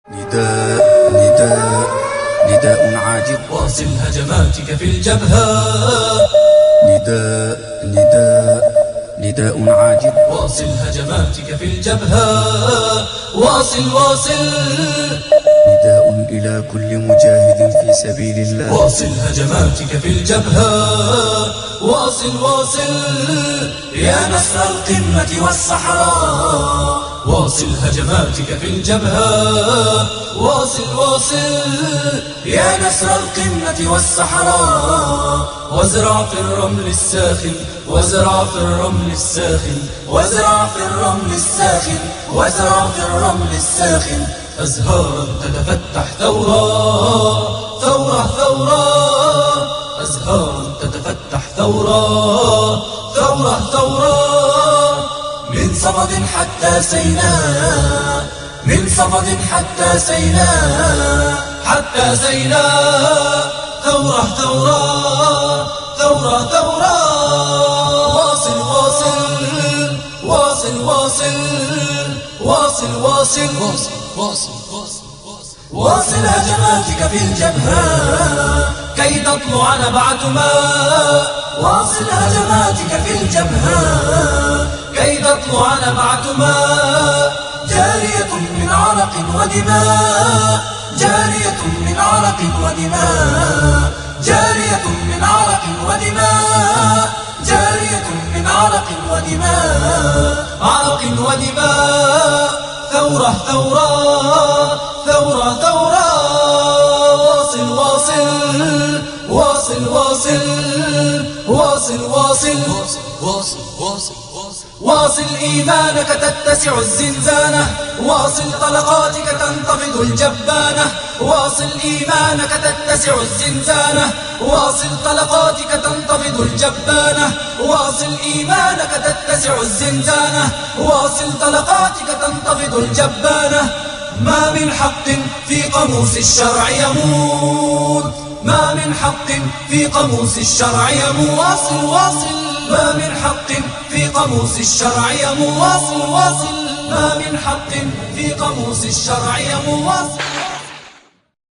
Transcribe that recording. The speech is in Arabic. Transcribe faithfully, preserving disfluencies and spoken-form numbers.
نداء نداء نداء عاجل واصل هجماتك في الجبهة. نداء نداء نداء عاجل واصل هجماتك في الجبهة. واصل واصل نداء إلى كل مجاهد في سبيل الله. واصل هجماتك في الجبهة. واصل واصل يا نسر القمة والصحراء. واصل هجماتك في الجبهة. واصل واصل يا نسر القمة والصحراء. وازرع في الرمل الساخن. وازرع في الرمل الساخن. وازرع في الرمل الساخن. وازرع في الرمل الساخن أزهارا تتفتح ثورة. ثورة ثورة أزهارا تتفتح ثورة. ثورة ثورة من صفد حتى سيناء. من صفد حتى سيناء. حتى سيناء ثورة ثورة ثورة ثورة. واصل واصل واصل واصل واصل واصل واصل واصل واصل هجماتك في الجبهة كي تطلع نبعة ماء. واصل هجماتك في الجبهة كي تطلع نبعة ماء. جارية من عرق ودماء. جارية من عرق ودماء. جارية من عرق ودماء. جارية من عرق ودماء. عرق ودماء ثورة ثورة ثورة ثورة. واصل واصل واصل واصل واصل واصل واصل واصل واصل إيمانك تتسع الزنزانة. واصل طلقاتك تنتفض الجبانة. واصل إيمانك تتسع الزنزانة. واصل طلقاتك تنتفض الجبانة. واصل إيمانك تتسع الزنزانة. واصل طلقاتك تنتفض الجبانة. ما من حق في قاموس الشرع يموت. ما من حق في قاموس الشرع يموت. واصل واصل ما من حق في قاموس الشرع يموت. واصل واصل ما من حق في قاموس الشرع يموت.